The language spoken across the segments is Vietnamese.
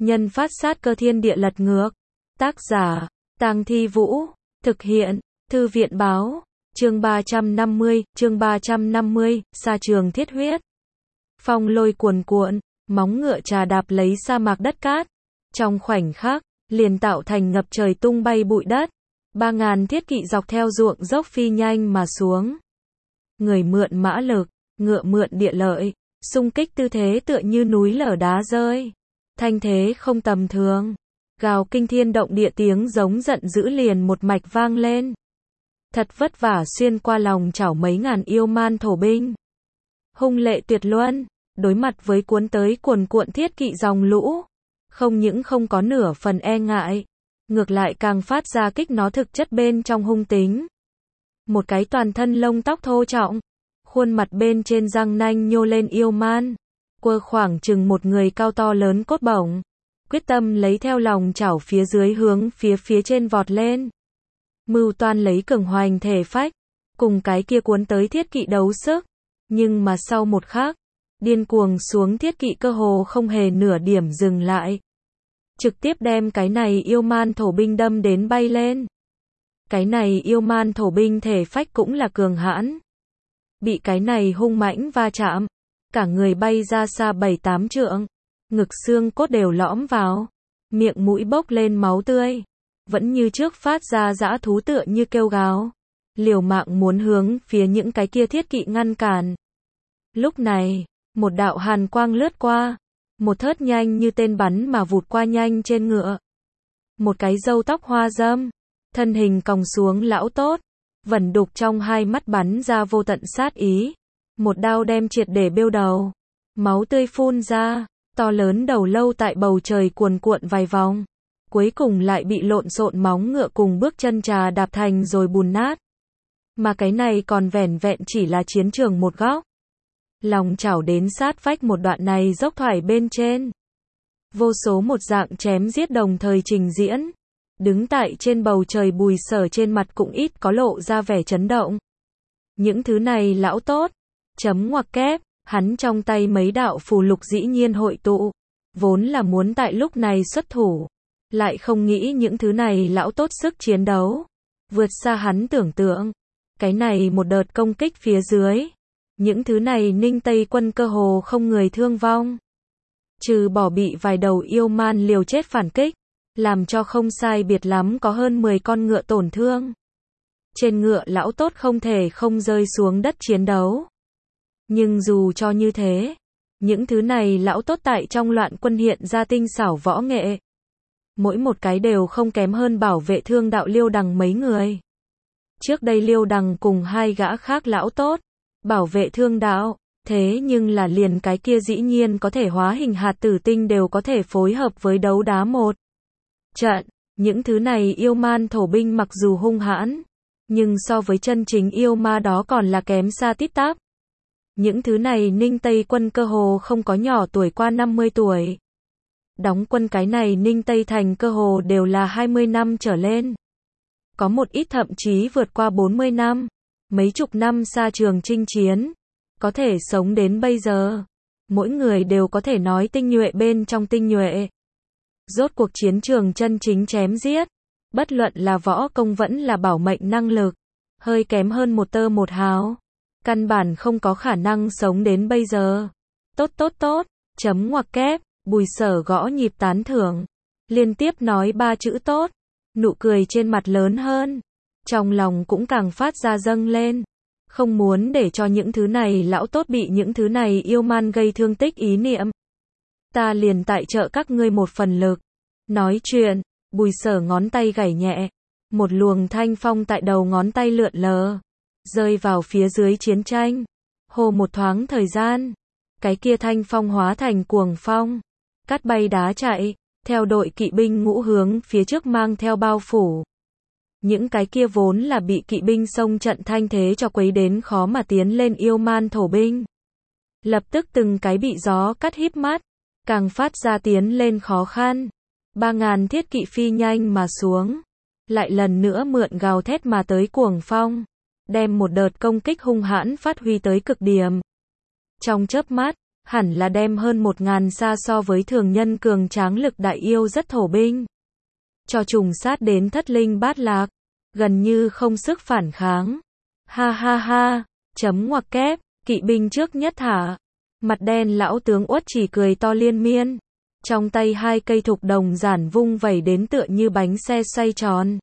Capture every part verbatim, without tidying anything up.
nhân phát sát cơ thiên địa lật ngược. Tác giả, Tang Thi Vũ. Thực hiện, Thư viện báo. Chương ba trăm năm mươi, chương ba trăm năm mươi, sa trường thiết huyết. Phong lôi cuồn cuộn, móng ngựa trà đạp lấy sa mạc đất cát. Trong khoảnh khắc, liền tạo thành ngập trời tung bay bụi đất. Ba ngàn thiết kỵ dọc theo ruộng dốc phi nhanh mà xuống. Người mượn mã lực, ngựa mượn địa lợi, xung kích tư thế tựa như núi lở đá rơi. Thanh thế không tầm thường. Gào kinh thiên động địa tiếng giống giận dữ liền một mạch vang lên. Thật vất vả xuyên qua lòng chảo mấy ngàn yêu man thổ binh. Hung lệ tuyệt luân, đối mặt với cuốn tới cuồn cuộn thiết kỵ dòng lũ. Không những không có nửa phần e ngại, ngược lại càng phát ra kích nó thực chất bên trong hung tính. Một cái toàn thân lông tóc thô trọng, khuôn mặt bên trên răng nanh nhô lên yêu man, quơ khoảng chừng một người cao to lớn cốt bổng, quyết tâm lấy theo lòng chảo phía dưới hướng phía phía trên vọt lên. Mưu toan lấy cường hoành thể phách, cùng cái kia cuốn tới thiết kỵ đấu sức, nhưng mà sau một khắc, điên cuồng xuống thiết kỵ cơ hồ không hề nửa điểm dừng lại. Trực tiếp đem cái này yêu man thổ binh đâm đến bay lên. Cái này yêu man thổ binh thể phách cũng là cường hãn. Bị cái này hung mãnh va chạm, cả người bay ra xa bảy tám trượng, ngực xương cốt đều lõm vào, miệng mũi bốc lên máu tươi, vẫn như trước phát ra dã thú tựa như kêu gào, liều mạng muốn hướng phía những cái kia thiết kỵ ngăn cản. Lúc này, một đạo hàn quang lướt qua, một thớt nhanh như tên bắn mà vụt qua nhanh trên ngựa. Một cái râu tóc hoa râm, thân hình còng xuống lão tốt, vẩn đục trong hai mắt bắn ra vô tận sát ý. Một đao đem triệt để bêu đầu, máu tươi phun ra, to lớn đầu lâu tại bầu trời cuồn cuộn vài vòng. Cuối cùng lại bị lộn xộn móng ngựa cùng bước chân trà đạp thành rồi bùn nát. Mà cái này còn vẻn vẹn chỉ là chiến trường một góc. Lòng chảo đến sát vách một đoạn này dốc thoải bên trên. Vô số một dạng chém giết đồng thời trình diễn. Đứng tại trên bầu trời Bùi Sở trên mặt cũng ít có lộ ra vẻ chấn động. Những thứ này lão tốt. Chấm ngoặc kép, hắn trong tay mấy đạo phù lục dĩ nhiên hội tụ. Vốn là muốn tại lúc này xuất thủ. Lại không nghĩ những thứ này lão tốt sức chiến đấu. Vượt xa hắn tưởng tượng. Cái này một đợt công kích phía dưới. Những thứ này Ninh Tây quân cơ hồ không người thương vong. Trừ bỏ bị vài đầu yêu man liều chết phản kích. Làm cho không sai biệt lắm có hơn mười con ngựa tổn thương. Trên ngựa lão tốt không thể không rơi xuống đất chiến đấu. Nhưng dù cho như thế, những thứ này lão tốt tại trong loạn quân hiện ra tinh xảo võ nghệ. Mỗi một cái đều không kém hơn bảo vệ thương đạo Liêu Đằng mấy người. Trước đây Liêu Đằng cùng hai gã khác lão tốt, bảo vệ thương đạo, thế nhưng là liền cái kia dĩ nhiên có thể hóa hình hạt tử tinh đều có thể phối hợp với đấu đá một trận. Những thứ này yêu man thổ binh mặc dù hung hãn, nhưng so với chân chính yêu ma đó còn là kém xa tít tắp. Những thứ này Ninh Tây quân cơ hồ không có nhỏ tuổi qua năm mươi tuổi. Đóng quân cái này Ninh Tây thành cơ hồ đều là hai mươi năm trở lên. Có một ít thậm chí vượt qua bốn mươi năm, mấy chục năm xa trường chinh chiến, có thể sống đến bây giờ. Mỗi người đều có thể nói tinh nhuệ bên trong tinh nhuệ. Rốt cuộc chiến trường chân chính chém giết, bất luận là võ công vẫn là bảo mệnh năng lực, hơi kém hơn một tơ một hào. Căn bản không có khả năng sống đến bây giờ. Tốt tốt tốt, chấm ngoặc kép, Bùi Sở gõ nhịp tán thưởng. Liên tiếp nói ba chữ tốt, nụ cười trên mặt lớn hơn. Trong lòng cũng càng phát ra dâng lên. Không muốn để cho những thứ này lão tốt bị những thứ này yêu man gây thương tích ý niệm. Ta liền tại trợ các ngươi một phần lực. Nói chuyện, Bùi Sở ngón tay gảy nhẹ. Một luồng thanh phong tại đầu ngón tay lượn lờ. Rơi vào phía dưới chiến tranh. Hồ một thoáng thời gian. Cái kia thanh phong hóa thành cuồng phong. Cắt bay đá chạy. Theo đội kỵ binh ngũ hướng phía trước mang theo bao phủ. Những cái kia vốn là bị kỵ binh xông trận thanh thế cho quấy đến khó mà tiến lên yêu man thổ binh. Lập tức từng cái bị gió cắt híp mắt. Càng phát ra tiến lên khó khăn. Ba ngàn thiết kỵ phi nhanh mà xuống. Lại lần nữa mượn gào thét mà tới cuồng phong. Đem một đợt công kích hung hãn phát huy tới cực điểm. Trong chớp mắt, hẳn là đem hơn một ngàn xa so với thường nhân cường tráng lực đại yêu rất thổ binh. Cho trùng sát đến thất linh bát lạc, gần như không sức phản kháng. Ha ha ha, chấm ngoặc kép, kỵ binh trước nhất thả. Mặt đen lão tướng Uất chỉ cười to liên miên. Trong tay hai cây thục đồng giản vung vẩy đến tựa như bánh xe xoay tròn.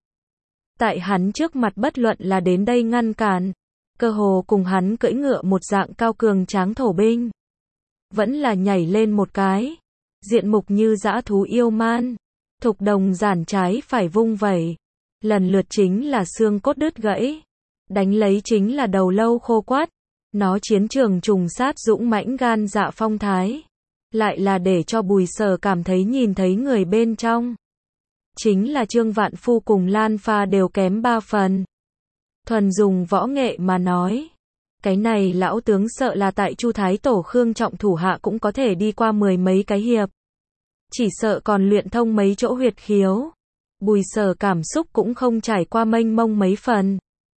Tại hắn trước mặt bất luận là đến đây ngăn cản, cơ hồ cùng hắn cưỡi ngựa một dạng cao cường tráng thổ binh. Vẫn là nhảy lên một cái, diện mục như dã thú yêu man. Thục đồng giản trái phải vung vẩy, lần lượt chính là xương cốt đứt gãy, đánh lấy chính là đầu lâu khô quắt. Nó chiến trường trùng sát dũng mãnh gan dạ phong thái, lại là để cho Bùi Sở cảm thấy nhìn thấy người bên trong. Chính là Trương Vạn Phu cùng Lan Pha đều kém ba phần. Thuần dùng võ nghệ mà nói, cái này lão tướng sợ là tại Chu Thái Tổ Khương Trọng thủ hạ cũng có thể đi qua mười mấy cái hiệp. Chỉ sợ còn luyện thông mấy chỗ huyệt khiếu. Bùi Sở cảm xúc cũng không trải qua mênh mông mấy phần.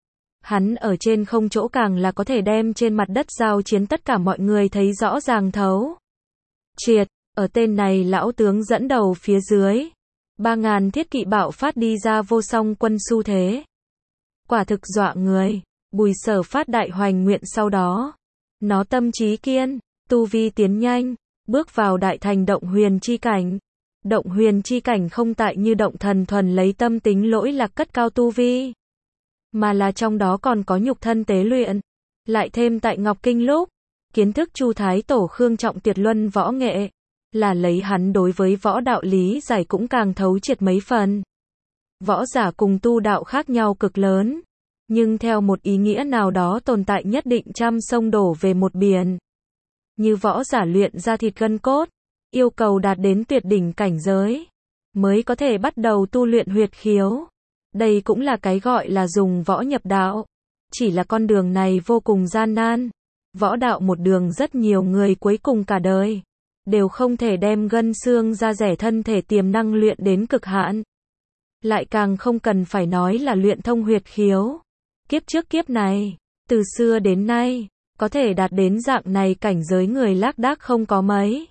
Hắn ở trên không chỗ càng là có thể đem trên mặt đất giao chiến tất cả mọi người thấy rõ ràng thấu. Triệt, ở tên này lão tướng dẫn đầu phía dưới, ba ngàn thiết kỵ bạo phát đi ra vô song quân xu thế. Quả thực dọa người. Bùi Sở phát đại hoành nguyện sau đó, nó tâm trí kiên, tu vi tiến nhanh, bước vào đại thành động huyền chi cảnh. Động huyền chi cảnh không tại như động thần thuần lấy tâm tính lỗi lạc cất cao tu vi, mà là trong đó còn có nhục thân tế luyện, lại thêm tại Ngọc Kinh lúc, kiến thức Chu Thái Tổ Khương Trọng tuyệt luân võ nghệ, là lấy hắn đối với võ đạo lý giải cũng càng thấu triệt mấy phần. Võ giả cùng tu đạo khác nhau cực lớn, nhưng theo một ý nghĩa nào đó tồn tại nhất định trăm sông đổ về một biển. Như võ giả luyện ra thịt gân cốt, yêu cầu đạt đến tuyệt đỉnh cảnh giới, mới có thể bắt đầu tu luyện huyệt khiếu. Đây cũng là cái gọi là dùng võ nhập đạo. Chỉ là con đường này vô cùng gian nan. Võ đạo một đường rất nhiều người cuối cùng cả đời đều không thể đem gân xương da rẻ thân thể tiềm năng luyện đến cực hạn. Lại càng không cần phải nói là luyện thông huyệt khiếu. Kiếp trước kiếp này, từ xưa đến nay, có thể đạt đến dạng này cảnh giới người lác đác không có mấy.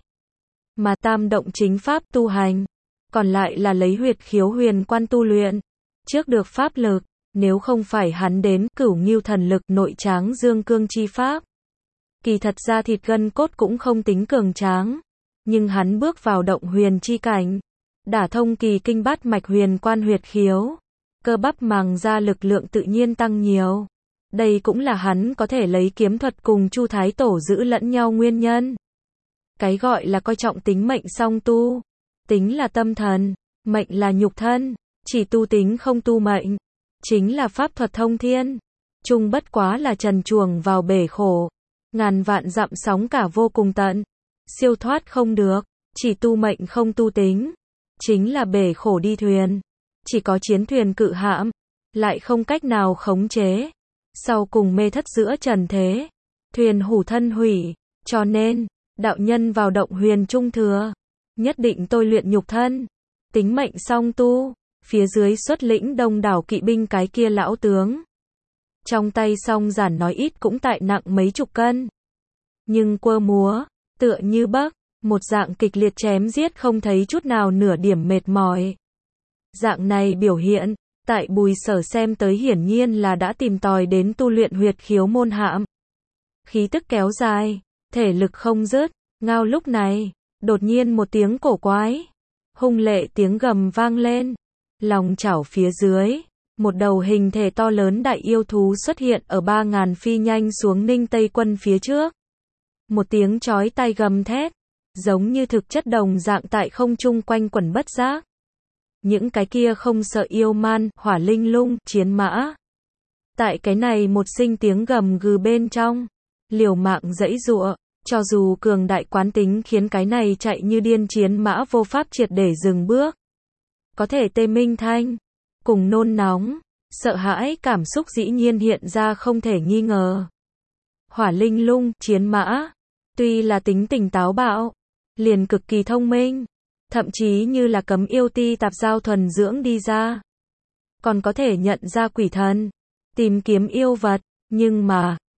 Mà tam động chính pháp tu hành, còn lại là lấy huyệt khiếu huyền quan tu luyện. Trước được pháp lực, nếu không phải hắn đến cửu ngưu thần lực nội tráng dương cương chi pháp. Kỳ thật ra thịt gân cốt cũng không tính cường tráng, nhưng hắn bước vào động huyền chi cảnh, đả thông kỳ kinh bát mạch huyền quan huyệt khiếu, cơ bắp màng da lực lượng tự nhiên tăng nhiều. Đây cũng là hắn có thể lấy kiếm thuật cùng Chu Thái Tổ giữ lẫn nhau nguyên nhân. Cái gọi là coi trọng tính mệnh song tu, tính là tâm thần, mệnh là nhục thân, chỉ tu tính không tu mệnh, chính là pháp thuật thông thiên. Chung bất quá là trần chuồng vào bể khổ, ngàn vạn dặm sóng cả vô cùng tận, siêu thoát không được, chỉ tu mệnh không tu tính, chính là bể khổ đi thuyền, chỉ có chiến thuyền cự hãm, lại không cách nào khống chế, sau cùng mê thất giữa trần thế, thuyền hủ thân hủy, cho nên, đạo nhân vào động huyền trung thừa, nhất định tôi luyện nhục thân, tính mệnh song tu, phía dưới xuất lĩnh đông đảo kỵ binh cái kia lão tướng. Trong tay song giản nói ít cũng tại nặng mấy chục cân. Nhưng quơ múa, tựa như bắc, một dạng kịch liệt chém giết không thấy chút nào nửa điểm mệt mỏi. Dạng này biểu hiện, tại Bùi Sở xem tới hiển nhiên là đã tìm tòi đến tu luyện huyệt khiếu môn hạm. Khí tức kéo dài, thể lực không dứt, ngao lúc này, đột nhiên một tiếng cổ quái, hung lệ tiếng gầm vang lên, lòng chảo phía dưới, một đầu hình thể to lớn đại yêu thú xuất hiện ở ba ngàn phi nhanh xuống Ninh Tây quân phía trước. Một tiếng chói tai gầm thét, giống như thực chất đồng dạng tại không trung quanh quẩn bất giác. Những cái kia không sợ yêu man, hỏa linh lung, chiến mã. Tại cái này một sinh tiếng gầm gừ bên trong, liều mạng giãy giụa, cho dù cường đại quán tính khiến cái này chạy như điên chiến mã vô pháp triệt để dừng bước. Có thể tê minh thanh, cùng nôn nóng, sợ hãi cảm xúc dĩ nhiên hiện ra không thể nghi ngờ. Hỏa linh lung, chiến mã, tuy là tính tình táo bạo, liền cực kỳ thông minh, thậm chí như là cấm yêu ti tạp giao thuần dưỡng đi ra. Còn có thể nhận ra quỷ thần, tìm kiếm yêu vật, nhưng mà,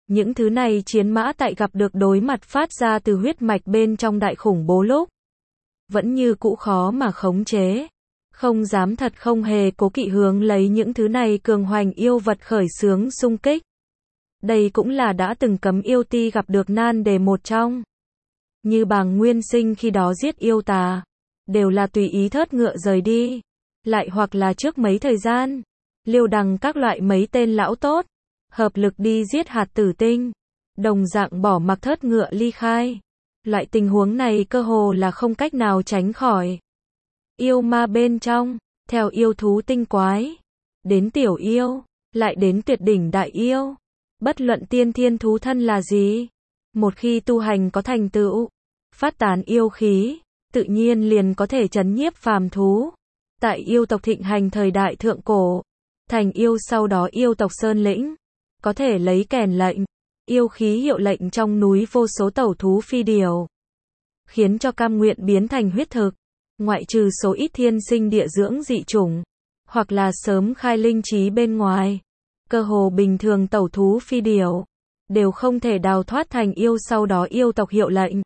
Những thứ này chiến mã tại gặp được đối mặt phát ra từ huyết mạch bên trong đại khủng bố lúc vẫn như cũ khó mà khống chế. Không dám thật không hề cố kỵ hướng lấy những thứ này cường hoành yêu vật khởi xướng xung kích. Đây cũng là đã từng cấm yêu ti gặp được nan đề một trong. Như Bàng Nguyên Sinh khi đó giết yêu tà, đều là tùy ý thớt ngựa rời đi. Lại hoặc là trước mấy thời gian, Liêu Đằng các loại mấy tên lão tốt, hợp lực đi giết hạt tử tinh, đồng dạng bỏ mặc thớt ngựa ly khai. Loại tình huống này cơ hồ là không cách nào tránh khỏi. Yêu ma bên trong, theo yêu thú tinh quái, đến tiểu yêu, lại đến tuyệt đỉnh đại yêu. Bất luận tiên thiên thú thân là gì, một khi tu hành có thành tựu, phát tán yêu khí, tự nhiên liền có thể trấn nhiếp phàm thú. Tại yêu tộc thịnh hành thời đại thượng cổ, thành yêu sau đó yêu tộc Sơn Lĩnh, có thể lấy kèn lệnh, yêu khí hiệu lệnh trong núi vô số tẩu thú phi điều, khiến cho cam nguyện biến thành huyết thực. Ngoại trừ số ít thiên sinh địa dưỡng dị chủng, hoặc là sớm khai linh trí bên ngoài, cơ hồ bình thường tẩu thú phi điều, đều không thể đào thoát thành yêu sau đó yêu tộc hiệu lệnh.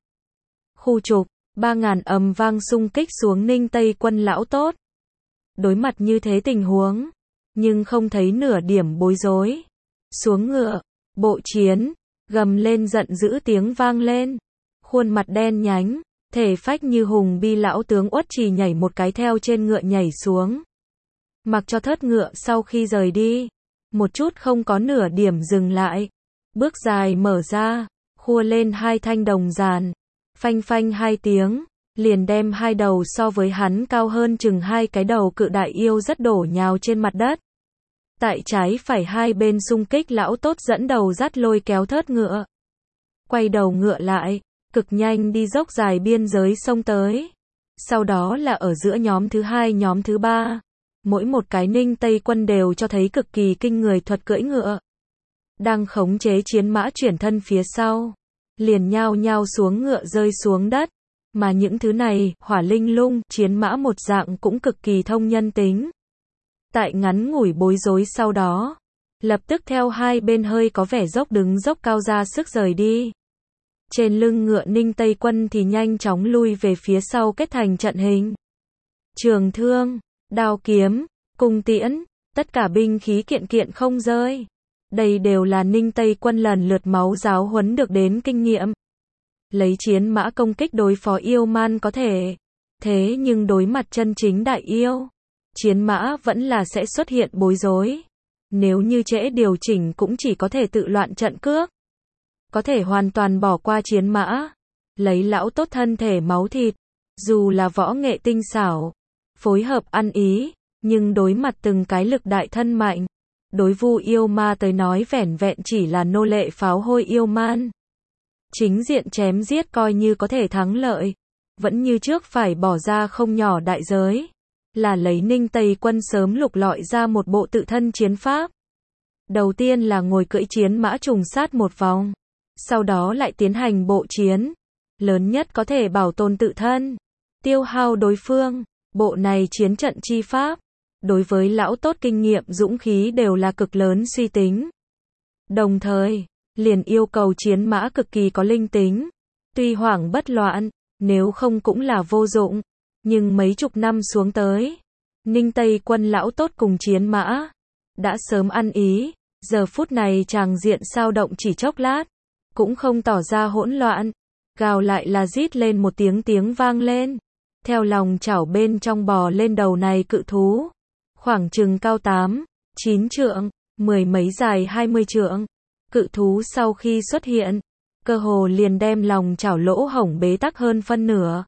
Khu trục, ba ngàn ầm vang xung kích xuống Ninh Tây quân lão tốt. Đối mặt như thế tình huống, nhưng không thấy nửa điểm bối rối. Xuống ngựa, bộ chiến, gầm lên giận dữ tiếng vang lên. Khuôn mặt đen nhánh, thể phách như hùng bi lão tướng Uất Trì nhảy một cái theo trên ngựa nhảy xuống. Mặc cho thớt ngựa sau khi rời đi, một chút không có nửa điểm dừng lại. Bước dài mở ra, khua lên hai thanh đồng giàn, phanh phanh hai tiếng, liền đem hai đầu so với hắn cao hơn chừng hai cái đầu cự đại yêu rất đổ nhào trên mặt đất. Tại trái phải hai bên xung kích lão tốt dẫn đầu dắt lôi kéo thớt ngựa. Quay đầu ngựa lại, cực nhanh đi dốc dài biên giới sông tới. Sau đó là ở giữa nhóm thứ hai nhóm thứ ba. Mỗi một cái Ninh Tây quân đều cho thấy cực kỳ kinh người thuật cưỡi ngựa. Đang khống chế chiến mã chuyển thân phía sau, liền nhao nhao xuống ngựa rơi xuống đất. Mà những thứ này, hỏa linh lung, chiến mã một dạng cũng cực kỳ thông nhân tính. Tại ngắn ngủi bối rối sau đó, lập tức theo hai bên hơi có vẻ dốc đứng dốc cao ra sức rời đi. Trên lưng ngựa Ninh Tây quân thì nhanh chóng lui về phía sau kết thành trận hình. Trường thương, đao kiếm, cung tiễn, tất cả binh khí kiện kiện không rơi. Đây đều là Ninh Tây quân lần lượt máu giáo huấn được đến kinh nghiệm. Lấy chiến mã công kích đối phó yêu man có thể. Thế nhưng đối mặt chân chính đại yêu, chiến mã vẫn là sẽ xuất hiện bối rối. Nếu như trễ điều chỉnh cũng chỉ có thể tự loạn trận cước. Có thể hoàn toàn bỏ qua chiến mã. Lấy lão tốt thân thể máu thịt. Dù là võ nghệ tinh xảo, phối hợp ăn ý, nhưng đối mặt từng cái lực đại thân mạnh. Đối vu yêu ma tới nói vẻn vẹn chỉ là nô lệ pháo hôi yêu man. Chính diện chém giết coi như có thể thắng lợi, vẫn như trước phải bỏ ra không nhỏ đại giới. Là lấy Ninh Tây quân sớm lục lọi ra một bộ tự thân chiến pháp. Đầu tiên là ngồi cưỡi chiến mã trùng sát một vòng, sau đó lại tiến hành bộ chiến, lớn nhất có thể bảo tồn tự thân, tiêu hao đối phương. Bộ này chiến trận chi pháp, đối với lão tốt kinh nghiệm dũng khí đều là cực lớn suy tính. Đồng thời, liền yêu cầu chiến mã cực kỳ có linh tính, tuy hoảng bất loạn, nếu không cũng là vô dụng. Nhưng mấy chục năm xuống tới, Ninh Tây quân lão tốt cùng chiến mã đã sớm ăn ý, giờ phút này tràng diện sao động chỉ chốc lát, cũng không tỏ ra hỗn loạn, gào lại là rít lên một tiếng tiếng vang lên. Theo lòng chảo bên trong bò lên đầu này cự thú, khoảng chừng cao tám, chín trượng, mười mấy dài hai mươi trượng. Cự thú sau khi xuất hiện, cơ hồ liền đem lòng chảo lỗ hổng bế tắc hơn phân nửa.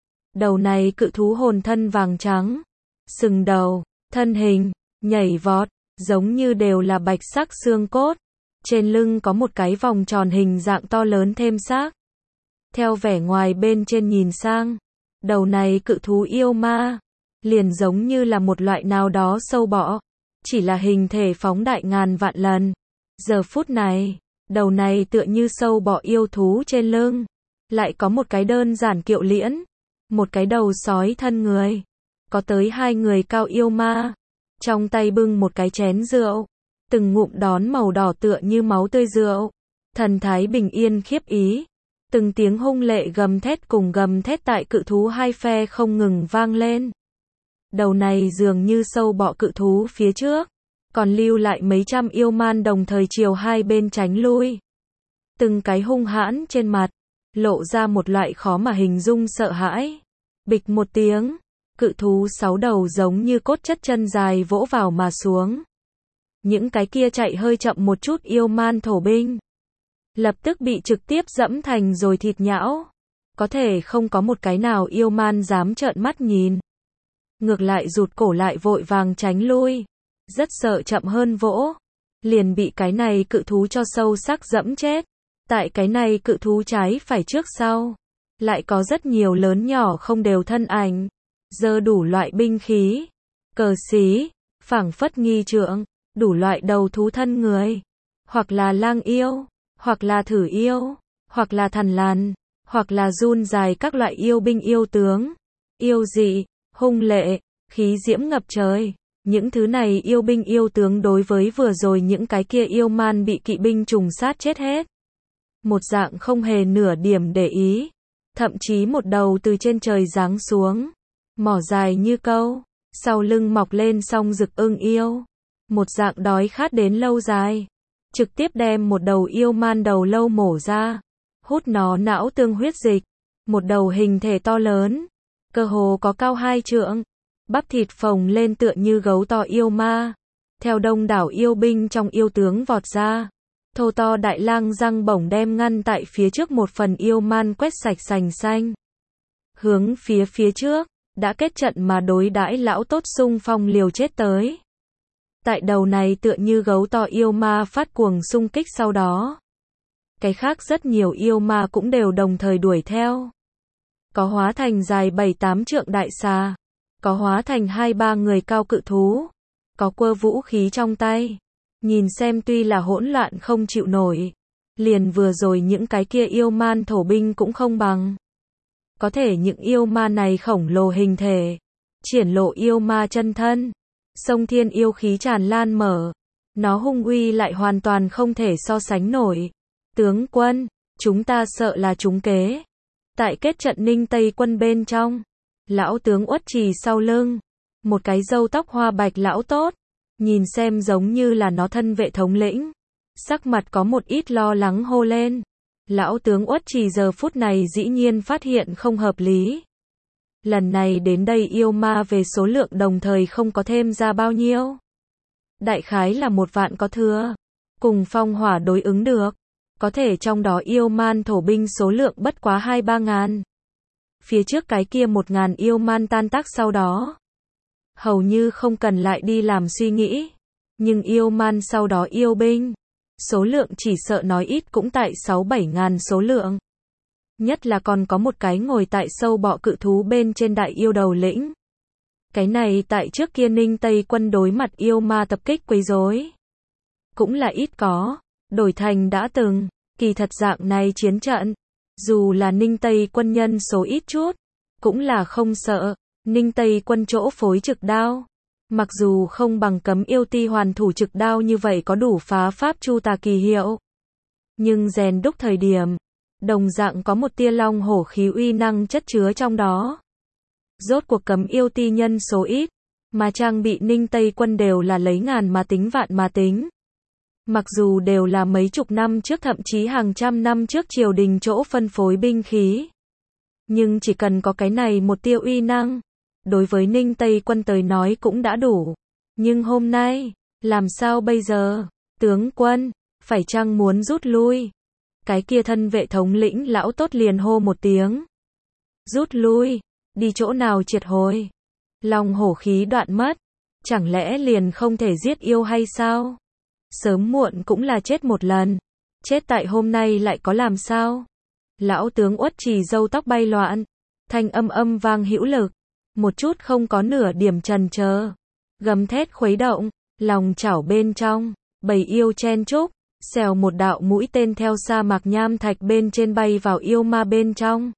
Đầu này cự thú hồn thân vàng trắng, sừng đầu, thân hình, nhảy vọt, giống như đều là bạch sắc xương cốt. Trên lưng có một cái vòng tròn hình dạng to lớn thêm xác. Theo vẻ ngoài bên trên nhìn sang, đầu này cự thú yêu ma, liền giống như là một loại nào đó sâu bọ, chỉ là hình thể phóng đại ngàn vạn lần. Giờ phút này, đầu này tựa như sâu bọ yêu thú trên lưng, lại có một cái đơn giản kiệu liễn, một cái đầu sói thân người, có tới hai người cao yêu ma, trong tay bưng một cái chén rượu, từng ngụm đón màu đỏ tựa như máu tươi rượu, Thần thái bình yên khiếp ý. Từng tiếng hung lệ gầm thét cùng gầm thét tại cự thú hai phe không ngừng vang lên. Đầu này dường như sâu bọ cự thú phía trước, còn lưu lại mấy trăm yêu man đồng thời chiều hai bên tránh lui. Từng cái hung hãn trên mặt, lộ ra một loại khó mà hình dung sợ hãi. Bịch một tiếng, cự thú sáu đầu giống như cốt chất chân dài vỗ vào mà xuống. Những cái kia chạy hơi chậm một chút yêu man thổ binh, lập tức bị trực tiếp dẫm thành rồi thịt nhão. Có thể không có một cái nào yêu man dám trợn mắt nhìn. Ngược lại rụt cổ lại vội vàng tránh lui. Rất sợ chậm hơn vỗ, liền bị cái này cự thú cho sâu sắc dẫm chết. Tại cái này cự thú trái phải trước sau, lại có rất nhiều lớn nhỏ không đều thân ảnh, giơ đủ loại binh khí, cờ xí, phảng phất nghi trượng, đủ loại đầu thú thân người, hoặc là lang yêu, hoặc là thử yêu, hoặc là thần lằn, hoặc là run dài các loại yêu binh yêu tướng, yêu dị, hung lệ, khí diễm ngập trời. Những thứ này yêu binh yêu tướng đối với vừa rồi những cái kia yêu man bị kỵ binh trùng sát chết hết. Một dạng không hề nửa điểm để ý. Thậm chí một đầu từ trên trời giáng xuống. Mỏ dài như câu. Sau lưng mọc lên song rực ưng yêu. Một dạng đói khát đến lâu dài. Trực tiếp đem một đầu yêu man đầu lâu mổ ra. Hút nó não tương huyết dịch. Một đầu hình thể to lớn. Cơ hồ có cao hai trượng. Bắp thịt phồng lên tựa như gấu to yêu ma. Theo đông đảo yêu binh trong yêu tướng vọt ra. Thô to đại lang răng bổng đem ngăn tại phía trước một phần yêu man quét sạch sành xanh. Hướng phía phía trước, đã kết trận mà đối đãi lão tốt xung phong liều chết tới. Tại đầu này tựa như gấu to yêu ma phát cuồng xung kích sau đó. Cái khác rất nhiều yêu ma cũng đều đồng thời đuổi theo. Có hóa thành dài bảy tám trượng đại xà. Có hóa thành hai ba người cao cự thú. Có quơ vũ khí trong tay. Nhìn xem tuy là hỗn loạn không chịu nổi. Liền vừa rồi những cái kia yêu man thổ binh cũng không bằng. Có thể những yêu ma này khổng lồ hình thể. Triển lộ yêu ma chân thân. Sông thiên yêu khí tràn lan mở. Nó hung uy lại hoàn toàn không thể so sánh nổi. Tướng quân, chúng ta sợ là trúng kế. Tại kết trận Ninh Tây quân bên trong. Lão tướng Uất Trì sau lưng. Một cái râu tóc hoa bạch lão tốt. Nhìn xem giống như là nó thân vệ thống lĩnh. Sắc mặt có một ít lo lắng hô lên. Lão tướng Uất Trì giờ phút này dĩ nhiên phát hiện không hợp lý. Lần này đến đây yêu ma về số lượng đồng thời không có thêm ra bao nhiêu. Đại khái là một vạn có thừa. Cùng phong hỏa đối ứng được. Có thể trong đó yêu man thổ binh số lượng bất quá hai ba ngàn. Phía trước cái kia một ngàn yêu man tan tác sau đó. Hầu như không cần lại đi làm suy nghĩ. Nhưng yêu man sau đó yêu binh. Số lượng chỉ sợ nói ít cũng tại sáu bảy ngàn số lượng. Nhất là còn có một cái ngồi tại sâu bọ cự thú bên trên đại yêu đầu lĩnh. Cái này tại trước kia Ninh Tây quân đối mặt yêu ma tập kích quấy rối. Cũng là ít có. Đổi thành đã từng. Kỳ thật dạng này chiến trận. Dù là Ninh Tây quân nhân số ít chút. Cũng là không sợ. Ninh Tây quân chỗ phối trực đao. Mặc dù không bằng cấm yêu ti hoàn thủ trực đao như vậy có đủ phá pháp chu tà kỳ hiệu. Nhưng rèn đúc thời điểm. Đồng dạng có một tia long hổ khí uy năng chất chứa trong đó. Rốt cuộc cấm yêu ti nhân số ít. Mà trang bị Ninh Tây quân đều là lấy ngàn mà tính vạn mà tính. Mặc dù đều là mấy chục năm trước thậm chí hàng trăm năm trước triều đình chỗ phân phối binh khí. Nhưng chỉ cần có cái này một tia uy năng. Đối với Ninh Tây quân tới nói cũng đã đủ. Nhưng hôm nay, làm sao bây giờ? Tướng quân, phải chăng muốn rút lui? Cái kia thân vệ thống lĩnh lão tốt liền hô một tiếng. Rút lui, đi chỗ nào triệt hồi? Lòng hổ khí đoạn mất. Chẳng lẽ liền không thể giết yêu hay sao? Sớm muộn cũng là chết một lần. Chết tại hôm nay lại có làm sao? Lão tướng Uất Trì râu tóc bay loạn. Thanh âm âm vang hữu lực. Một chút không có nửa điểm trần chờ. Gầm thét khuấy động. Lòng chảo bên trong. Bầy yêu chen chúc. Xèo một đạo mũi tên theo sa mạc nham thạch bên trên bay vào yêu ma bên trong.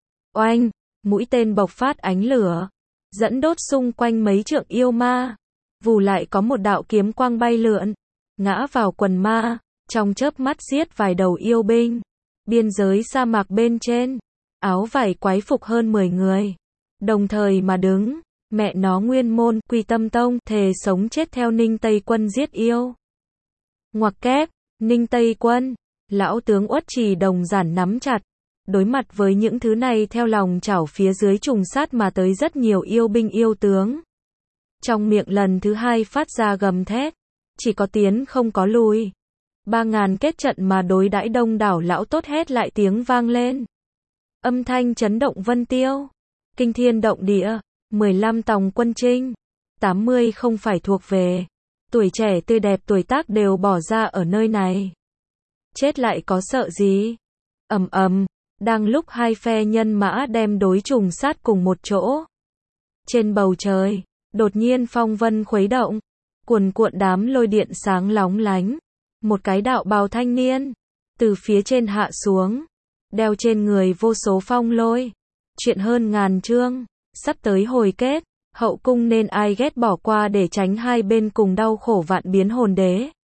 Oanh. Mũi tên bộc phát ánh lửa. Dẫn đốt xung quanh mấy trượng yêu ma. Vù lại có một đạo kiếm quang bay lượn. Ngã vào quần ma. trong chớp mắt giết vài đầu yêu binh. Biên giới sa mạc bên trên, áo vải quái phục hơn mười người, đồng thời mà đứng, mẹ nó nguyên môn, Quy Tâm Tông, thề sống chết theo Ninh Tây Quân giết yêu. Ngoặc kép, Ninh Tây Quân, lão tướng Uất Trì đồng giản nắm chặt, đối mặt với những thứ này theo lòng chảo phía dưới trùng sát mà tới rất nhiều yêu binh yêu tướng. Trong miệng lần thứ hai phát ra gầm thét, chỉ có tiến không có lùi. Ba ngàn kết trận mà đối đãi đông đảo lão tốt hét lại tiếng vang lên. Âm thanh chấn động vân tiêu, kinh thiên động địa, mười lăm tòng quân chinh, tám mươi không phải thuộc về. Tuổi trẻ tươi đẹp tuổi tác đều bỏ ra ở nơi này. Chết lại có sợ gì? Ầm ầm, đang lúc hai phe nhân mã đem đối trùng sát cùng một chỗ. Trên bầu trời, đột nhiên phong vân khuấy động, cuồn cuộn đám lôi điện sáng lóng lánh. Một cái đạo bào thanh niên, từ phía trên hạ xuống, đeo trên người vô số phong lôi. Chuyện hơn ngàn chương, sắp tới hồi kết, hậu cung nên ai ghét bỏ qua để tránh hai bên cùng đau khổ vạn biến hồn đế.